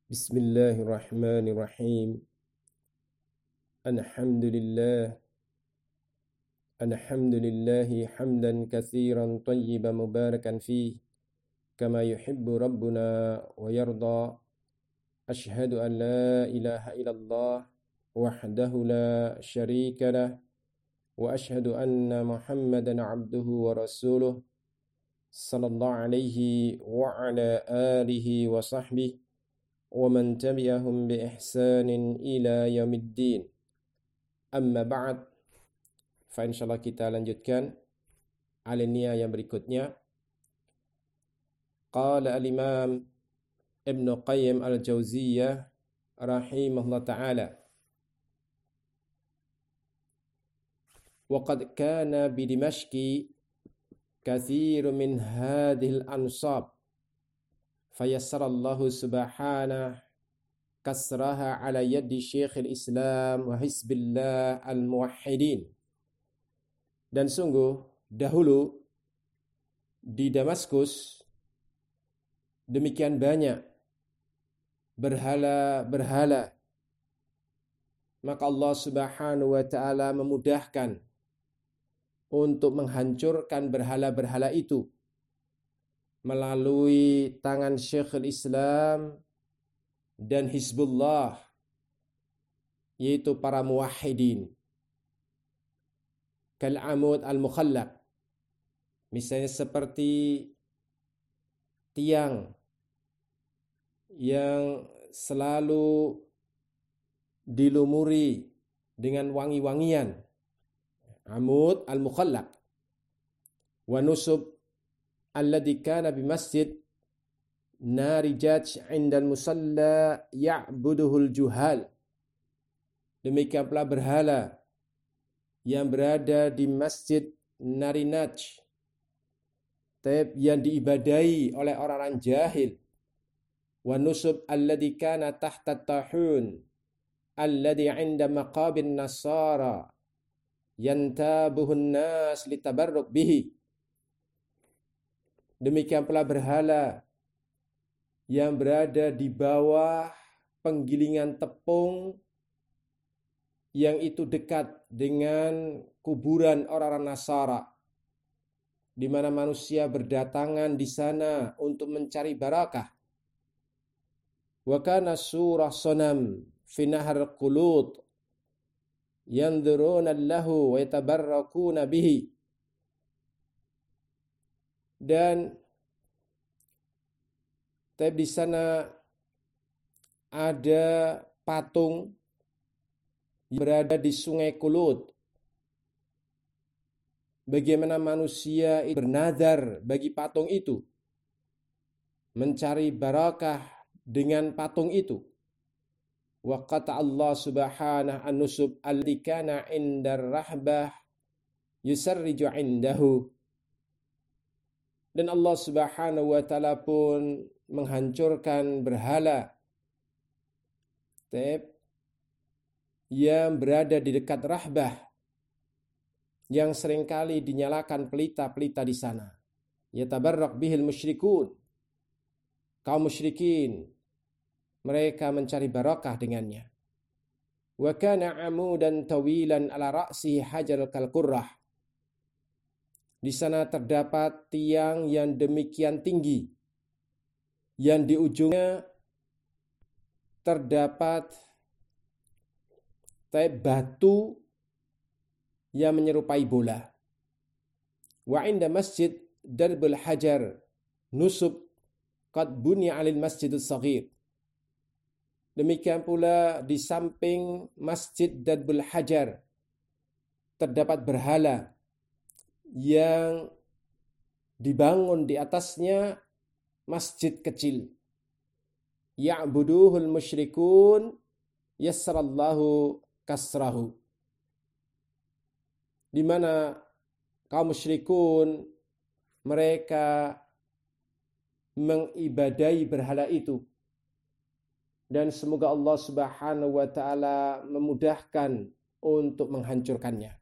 Bismillahirrahmanirrahim. Alhamdulillah. Alhamdulillahi hamdan katsiran tayyiban mubarakan fih kama yuhibbu rabbuna wa yarda. Ashhadu an la ilaha illallah wahdahu la syarika lah wa ashhadu anna Muhammadan abduhu wa rasuluh sallallahu alaihi wa ala alihi wa sahbihi wa man tabi'ahum bi ihsanin ila yaumiddin. Amma ba'd. Fa insyaallah kita lanjutkan alinea yang berikutnya. Qala al-Imam Ibn Qayyim al-Jauziyah rahimahullah ta'ala. Wa qad kana bi Dimashqi katsirun min hadhihi al-ansab fayassarallahu subhanahu kasraha ala yadi Syekhul Islam wa Hizbillah al-Muwahhidin. Dan sungguh dahulu di Damaskus demikian banyak berhala-berhala, maka Allah Subhanahu wa taala memudahkan untuk menghancurkan berhala-berhala itu melalui tangan Syekhul Islam dan Hizbullah, yaitu para muwahhidin. Kal-amud al-mukhallaq, misalnya seperti tiang yang selalu dilumuri dengan wangi-wangian, amud al-mukhallaq. Wa nusub alladhi kana bi masjid narijat 'inda al-musalla ya'buduhul juhal. Demikian pula berhala yang berada di Masjid Narinaj, yang diibadahi oleh orang-orang jahil. Wa nusub alladhi kana tahta tahun alladhi 'inda maqabir nasara yantabuhun nas litabarruk bihi. Demikian pula berhala yang berada di bawah penggilingan tepung yang itu dekat dengan kuburan orang-orang Nasara, di mana manusia berdatangan di sana untuk mencari barakah. Wa kana surah sonam fi nahar qulud yanzuruna lahu wa yatabarrakuna bihi. Dan di sana ada patung berada di sungai Qulud. Bagaimana manusia itu bernazar bagi patung itu, mencari barakah dengan patung itu. Wa qata Allah subhanahu an-nusub alladhi kana 'indar rahbah yusarriju 'indahu. Dan Allah Subhanahu wa taala pun menghancurkan berhala yang berada di dekat rahbah, yang seringkali dinyalakan pelita-pelita di sana. Yatabarrak bihil musyrikun, kaum musyrikin, mereka mencari barakah dengannya. Wa kana 'amudan tawilan ala ra'sihi hajar kal-qurrah. Di sana terdapat tiang yang demikian tinggi, yang di ujungnya terdapat batu yang menyerupai bola. Wa inda masjid Darbul Hajar nusub qad bunya 'alil masjidus saghir. Demikian pula di samping Masjid Darbul Hajar terdapat berhala yang dibangun di atasnya masjid kecil. Ya'buduhul musyrikun yassarallahu kasrahu. Di mana kaum musyrikun mereka mengibadahi berhala itu, dan semoga Allah Subhanahu wa taala memudahkan untuk menghancurkannya.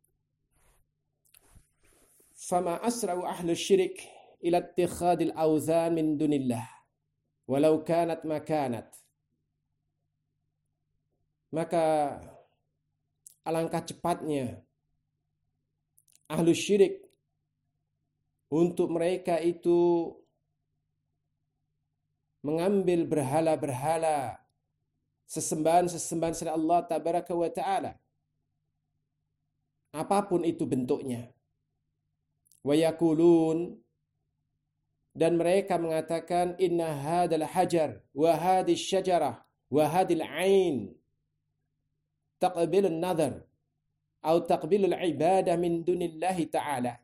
Fama asra'u ahlu syirik ila ittikhadil awzan min dunillah walau kanat ma kanat. Maka alangkah cepatnya ahlu syirik untuk mereka itu mengambil berhala-berhala, sesembahan-sesembahan selain Allah tabaraka wa ta'ala, apapun itu bentuknya. Wa yaqulun, dan mereka mengatakan, inna hadal hajar wa hadhihi syajarah wa hadhil ain taqbilun nadhar atau taqbilul ibadah min dunillahi ta'ala.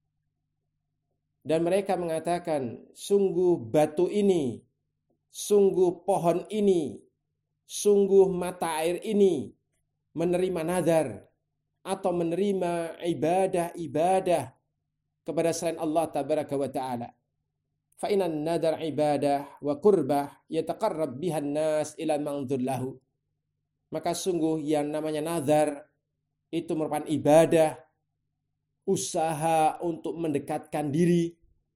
Dan mereka mengatakan, sungguh batu ini, sungguh pohon ini, sungguh mata air ini menerima nazar atau menerima ibadah-ibadah kepada selain Allah tabaraka wa ta'ala. Fa inan nadar ibadah wa qurbah yataqarrab bihan nas ila ma'dhur lahu. Maka sungguh yang namanya nazar itu merupakan ibadah, usaha untuk mendekatkan diri.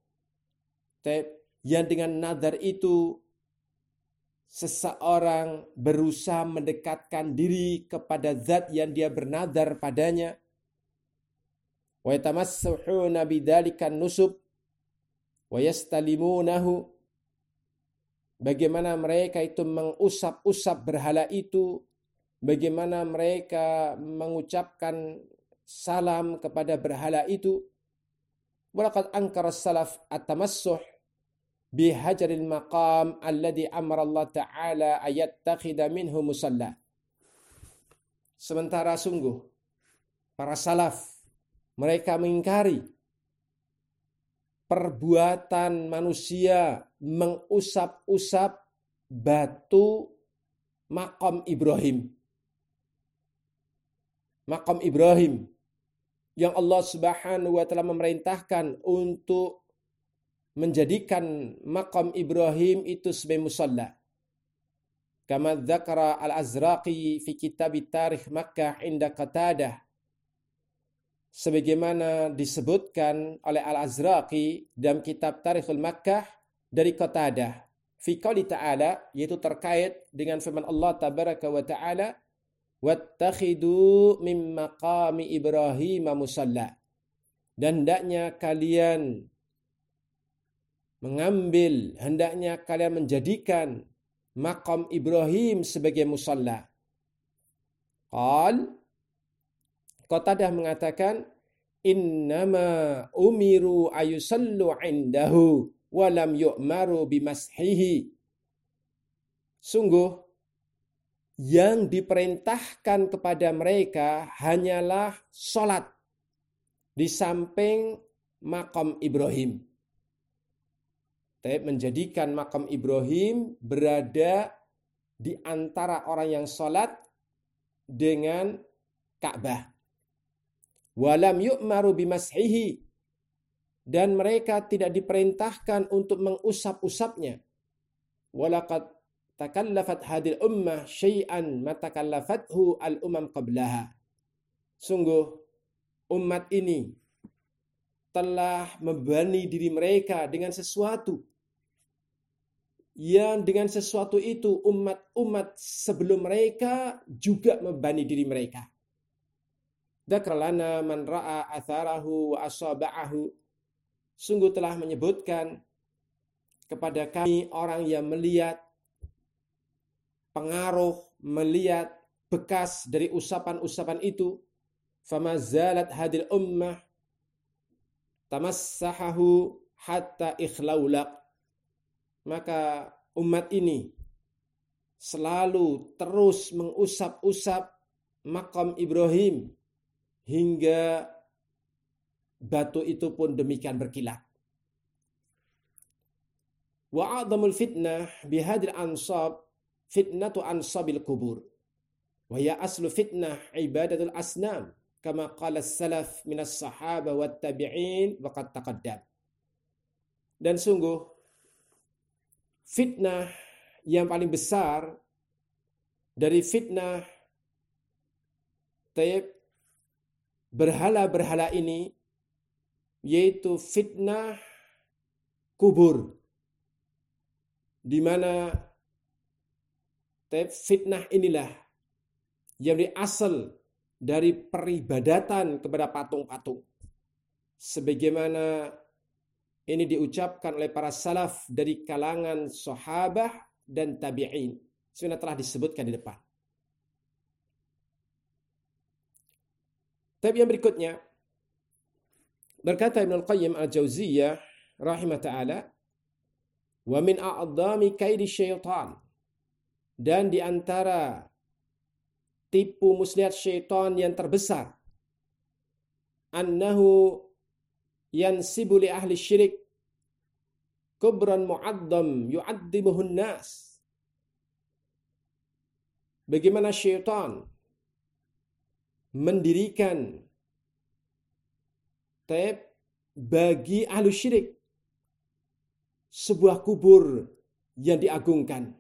Yang dengan nazar itu seseorang berusaha mendekatkan diri kepada zat yang dia bernazar padanya. Wa yatamassuhuna bidzalikan nusub wa yastalimunahu. Bagaimana mereka itu mengusap-usap berhala itu, bagaimana mereka mengucapkan salam kepada berhala itu. Walaqad ankara salaf at-tamassuh bihajaril maqam alladhi amara Allah ta'ala ayattakhidha minhu musalla. Sementara sungguh para salaf mereka mengingkari perbuatan manusia mengusap-usap batu maqam Ibrahim. Maqam Ibrahim yang Allah Subhanahu wa ta'ala memerintahkan untuk menjadikan maqam Ibrahim itu sebagai musalla. Kama dzakara Al-Azraqi fi kitab Tarikh Makkah inda Qatadah. Sebagaimana disebutkan oleh Al-Azraqi dalam kitab Tarikhul Makkah dari Qatadah. Fi qouli ta'ala, yaitu terkait dengan firman Allah tabaraka wa ta'ala, wattakhidu min maqami Ibrahim musalla. Dan hendaknya kalian menjadikan maqam Ibrahim sebagai musalla. Qatadah mengatakan, innama umiru ayusallu indahu walam yu'maru bimashihi. Sungguh yang diperintahkan kepada mereka hanyalah sholat di samping maqam Ibrahim. Menjadikan maqam Ibrahim berada di antara orang yang sholat dengan Ka'bah. Walam yu'maru bimashihi, dan mereka tidak diperintahkan untuk mengusap-usapnya. Walaqad takallafat hadil ummah syai'an ma takallafathu al-umam qablaha. Sungguh umat ini telah membebani diri mereka dengan sesuatu yang dengan sesuatu itu umat-umat sebelum mereka juga membebani diri mereka. Dzakralana man ra'a atharahu wa asaba'ahu. Sungguh telah menyebutkan kepada kami orang yang melihat pengaruh, melihat bekas dari usapan-usapan itu. Fama zalat hadil ummah tamassahahu hatta ikhlaulaq. Maka umat ini selalu terus mengusap-usap maqam Ibrahim hingga batu itu pun demikian berkilat. Wa a'dhamul fitnah bihadil ansab fitnatu ansabil kubur. Wa ya aslu fitnah ibadatul asnam kama qala salaf minas sahaba wat tabi'in wa qad taqaddam. Dan sungguh fitnah yang paling besar dari fitnah berhala-berhala ini yaitu fitnah kubur, di mana fitnah inilah yang berasal dari peribadatan kepada patung-patung. Sebagaimana ini diucapkan oleh para salaf dari kalangan sahabah dan tabi'in. Sebenarnya telah disebutkan di depan. Tapi yang berikutnya, berkata Ibnu Al-Qayyim Al-Jauziyah rahimah ta'ala, wa min a'dami kaidi syaitan, dan di antara tipu muslihat syaitan yang terbesar, annahu yansibu li ahli syirik kubran mu'addam yu'addimuhun nas. Bagaimana syaitan mendirikan bagi ahli syirik sebuah kubur yang diagungkan.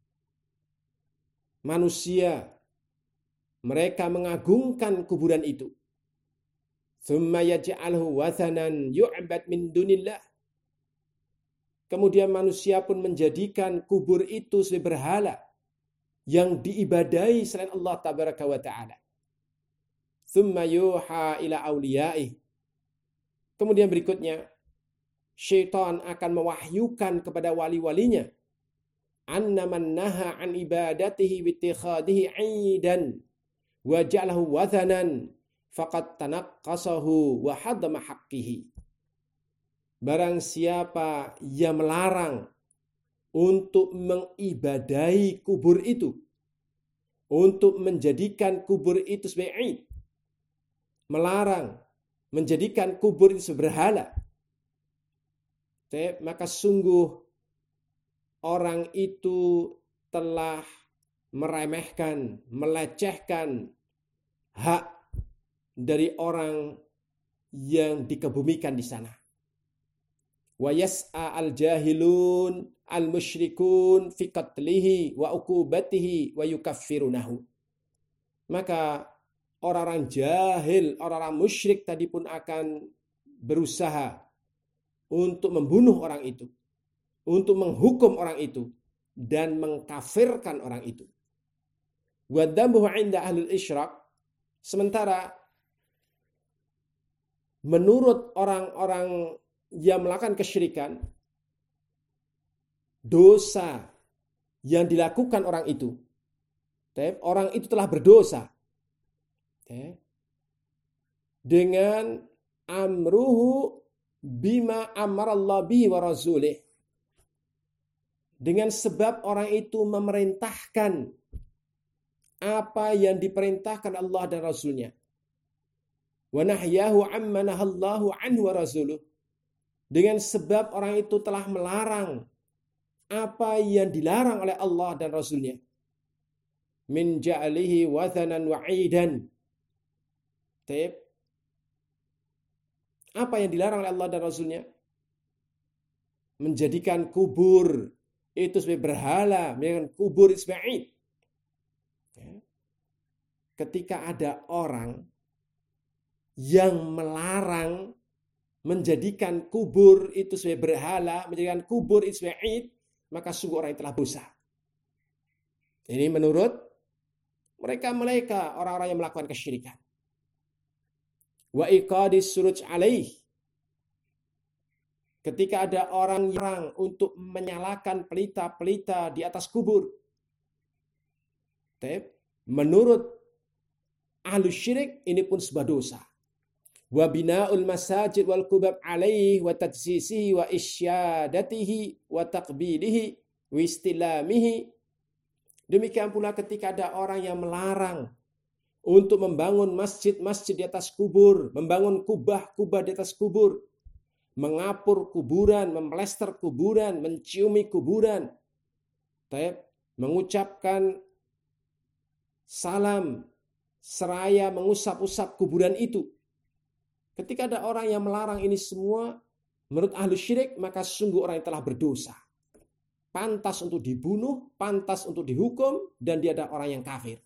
Manusia, mereka mengagungkan kuburan itu. Thumma yaj'alhu wathanan yu'bad min dunillah. Kemudian manusia pun menjadikan kubur itu sebagai berhala yang diibadahi selain Allah tabaraka wa ta'ala. Thumma yuha ila awliyaih. Kemudian berikutnya, syaitan akan mewahyukan kepada wali-walinya, anna man naha an ibadatihi wittikhadihi 'aidan wa ja'alahu wathanan faqad tanaqqasahu wa hadama haqqihi. Barang siapa yang melarang untuk mengibadahi kubur itu, untuk menjadikan kubur itu sebagai id, melarang menjadikan kubur itu sebagai berhala, maka sungguh orang itu telah meremehkan, melecehkan hak dari orang yang dikebumikan di sana. Wa yas'a al-jahilun al-musyrikun fi qatlihi wa uqubatihi wa yukaffirunahu. Maka orang-orang jahil, orang-orang musyrik tadi pun akan berusaha untuk membunuh orang itu, untuk menghukum orang itu dan mengkafirkan orang itu. Wa dhambuhu 'inda ahlul isyrak, sementara menurut orang-orang yang melakukan kesyirikan, dosa yang dilakukan orang itu telah berdosa dengan amruhu bima amarallahu bihi wa rasulih, dengan sebab orang itu memerintahkan apa yang diperintahkan Allah dan Rasulnya. Wa nahyahu amma nahallahu anhu wa rasuluh, dengan sebab orang itu telah melarang apa yang dilarang oleh Allah dan Rasulnya. Min ja'alihi wathanan wa 'aidan. Apa yang dilarang oleh Allah dan Rasulnya? Menjadikan kubur itu sebagai berhala, menjadikan kubur itu sebagai 'id. Ketika ada orang yang melarang menjadikan kubur itu sebagai berhala, menjadikan kubur itu sebagai 'id, maka sungguh orang yang telah dosa. Ini menurut mereka orang-orang yang melakukan kesyirikan. Wa iqadis suruj alaih, ketika ada orang yang untuk menyalakan pelita-pelita di atas kubur, menurut ahlu syirik ini pun sebuah dosa. Wa bina'ul masajid wal qubab alaihi wa tajsisihi wa isyadatihi wa taqbilihi wa istilamihi. Demikian pula ketika ada orang yang melarang untuk membangun masjid-masjid di atas kubur, membangun kubah-kubah di atas kubur, mengapur kuburan, memplester kuburan, menciumi kuburan, mengucapkan salam seraya mengusap-usap kuburan itu. Ketika ada orang yang melarang ini semua, menurut ahlu syirik, maka sungguh orang yang telah berdosa. Pantas untuk dibunuh, pantas untuk dihukum, dan dia adalah orang yang kafir.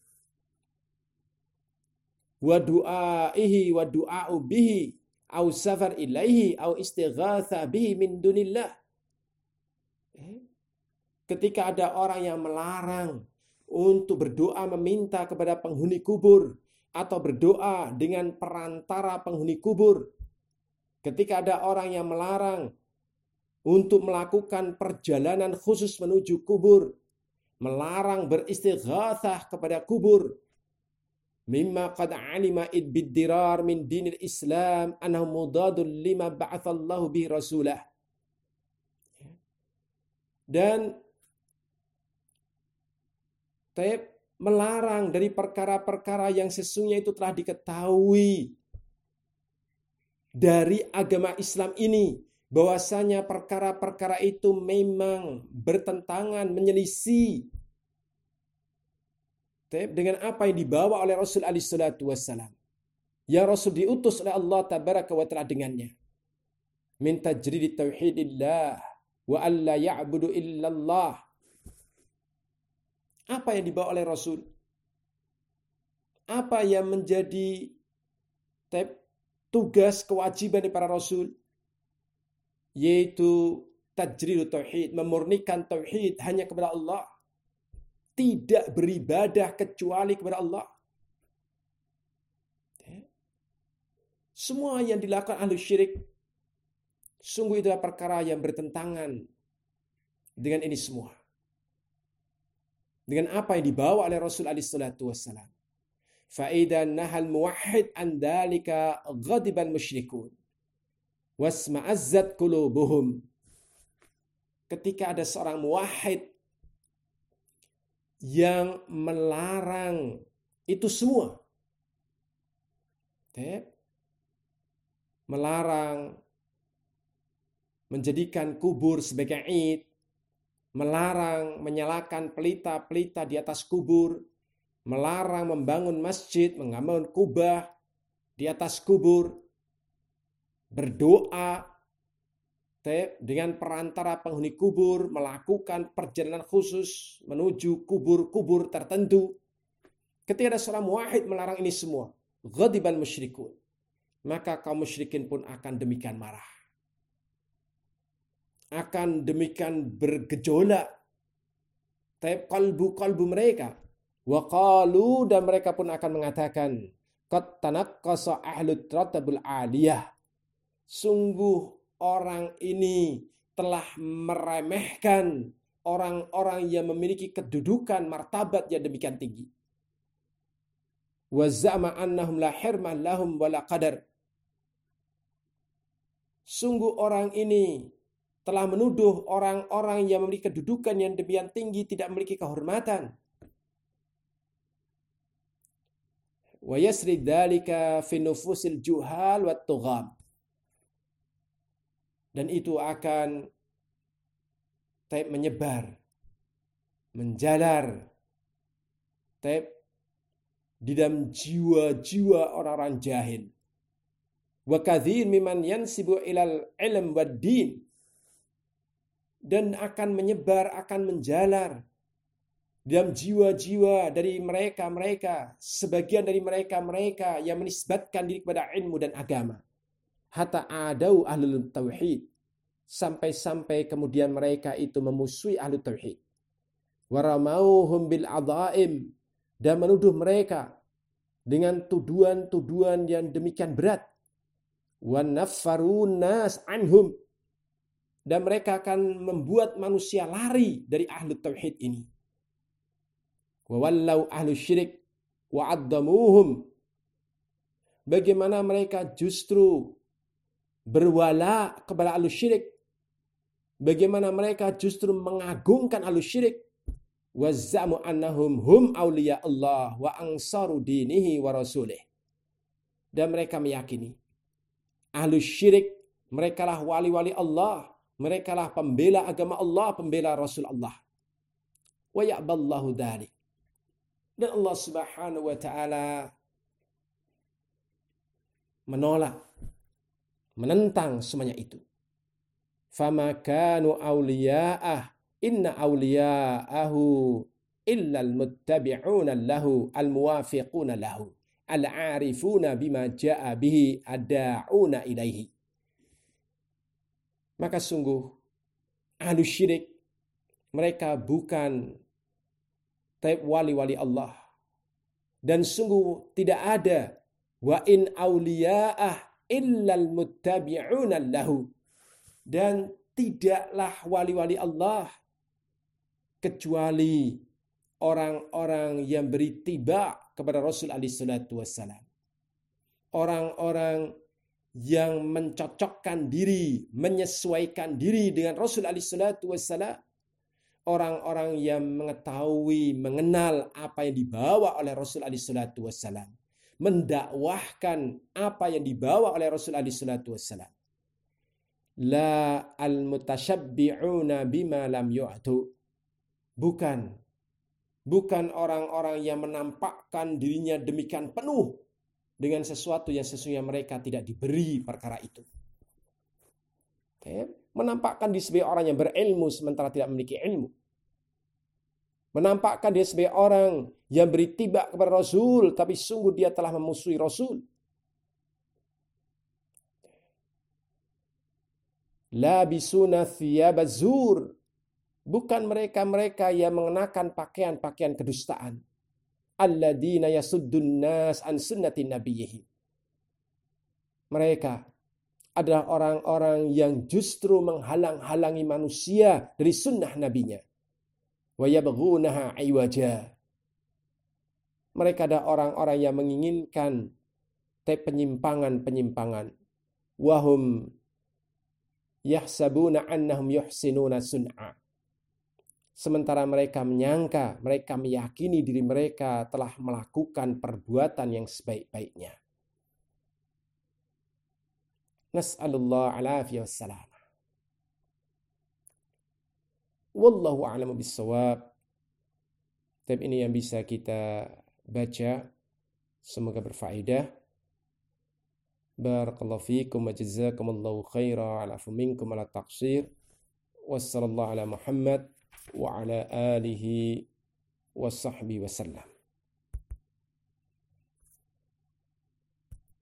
Wa du'aihi wa du'a'u bihi au safar ilaihi au istighatha bihi min dunillah. Ketika ada orang yang melarang untuk berdoa meminta kepada penghuni kubur atau berdoa dengan perantara penghuni kubur. Ketika ada orang yang melarang untuk melakukan perjalanan khusus menuju kubur, melarang beristighatsah kepada kubur, mimma qad alima id biddirar min dinil Islam annahu mudadul lima ba'atsallahu bihi rasulah. Dan melarang dari perkara-perkara yang sesungguhnya itu telah diketahui dari agama Islam ini, bahwasanya perkara-perkara itu memang bertentangan, menyelisih dengan apa yang dibawa oleh Rasul alaihi salatu wassalam, yang Rasul diutus oleh Allah tabaraka wa ta'ala dengannya, min tajridi tauhidillah wa alla ya'budu illallah. Apa yang dibawa oleh Rasul? Apa yang menjadi tugas kewajiban dari para Rasul? Yaitu tajridut tauhid, memurnikan tauhid hanya kepada Allah. Tidak beribadah kecuali kepada Allah. Semua yang dilakukan ahli syirik, sungguh itu adalah perkara yang bertentangan dengan ini semua. Dengan apa yang dibawa oleh Rasul alaihi salatu wassalam. Fa'idha nahal muwahhid an dhalika ghadibal musyrikun wasma'azzat qulubuhum. Ketika ada seorang muwahhid yang melarang itu semua, melarang menjadikan kubur sebagai id, melarang menyalakan pelita-pelita di atas kubur, melarang membangun masjid, membangun kubah di atas kubur, berdoa dengan perantara penghuni kubur, melakukan perjalanan khusus menuju kubur-kubur tertentu. Ketika ada seorang muwahhid melarang ini semua, ghadibal musyrikun, maka kaum musyrikin pun akan demikian marah. Akan demikian bergejolak kalbu mereka. Wa qalu, dan mereka pun akan mengatakan, qad tanaqqasa ahlut ratabul aliyah. Sungguh orang ini telah meremehkan orang-orang yang memiliki kedudukan martabat yang demikian tinggi. Wa za'ama annahum la hirma lahum wala qadar. Sungguh orang ini telah menuduh orang-orang yang memiliki kedudukan yang demikian tinggi tidak memiliki kehormatan. Wa yasri dzalika fi nufusil juhal wat tugham. Dan itu akan menyebar, menjalar di dalam jiwa-jiwa orang-orang jahil. Wa katsir mimman yansibu ilal ilm wad din. Dan akan menyebar, akan menjalar dalam jiwa-jiwa dari mereka-mereka, sebagian dari mereka-mereka yang menisbatkan diri kepada ilmu dan agama. Hatta adau ahlul tauhid, sampai-sampai kemudian mereka itu memusuhi ahlul tauhid. Waramauhum bil adhaim, dan menuduh mereka dengan tuduhan-tuduhan yang demikian berat. Wa naffarun nas anhum, dan mereka akan membuat manusia lari dari ahlu tauhid ini. Wa wallau ahlu syirik wa addamuhum, bagaimana mereka justru berwala kepada ahlu syirik, bagaimana mereka justru mengagungkan ahlu syirik. Wa za'mu annahum hum awliya Allah wa ansaru dinihi wa rasulih, dan mereka meyakini ahlu syirik mereka lah wali-wali Allah, mereka lah pembela agama Allah, pembela Rasul Allah. Wa ya'ballahu dzalik. Dan Allah Subhanahu wa taala menolak, menentang semuanya itu. Fama kanu awliya'ah inna awliya'ahu illal muttabi'una lahu al-muwafiquna lahu al-'arifuna bima ja'a bihi ad-da'una ilaihi. Maka sungguh ahlu syirik mereka bukan wali-wali Allah. Dan sungguh tidak ada wa in auliya'ah illal muttabi'una lahu. Dan tidaklah wali-wali Allah kecuali orang-orang yang beri tiba kepada Rasul alaihi salatu wassalam. Orang-orang yang mencocokkan diri, menyesuaikan diri dengan Rasul alaihi salatu wassalam. Orang-orang yang mengetahui, mengenal apa yang dibawa oleh Rasul alaihi salatu wassalam. Mendakwahkan apa yang dibawa oleh Rasul alaihi salatu wassalam. La al-mutashabbi'una bima lam yu'tu. Bukan orang-orang yang menampakkan dirinya demikian penuh dengan sesuatu yang sesungguhnya mereka tidak diberi perkara itu. Menampakkan diri sebagai orang yang berilmu sementara tidak memiliki ilmu. Menampakkan dia sebagai orang yang beri tiba kepada Rasul, tapi sungguh dia telah memusuhi Rasul. Labisuna thiyabaz zur. Bukan mereka-mereka yang mengenakan pakaian-pakaian kedustaan. Alladzina yasuddun nas an sunnati nabiyhi. Mereka adalah orang-orang yang justru menghalang-halangi manusia dari sunnah nabinya. Wa yabghunaha iwaja. Mereka adalah orang-orang yang menginginkan penyimpangan-penyimpangan. Wahum yahsabuna annahum yuhsinuna sun'a. Sementara mereka menyangka, mereka meyakini diri mereka telah melakukan perbuatan yang sebaik-baiknya. Nas'alullah alafiyah wassalam. Wallahu a'lamu bissawab. Tapi ini yang bisa kita baca. Semoga berfaedah. Barakallahu fiikum wa jazakumullahu khaira ala minkum ala taqsir. Wassallallahu ala Muhammad wa ala alihi wa sahbihi wa sallam.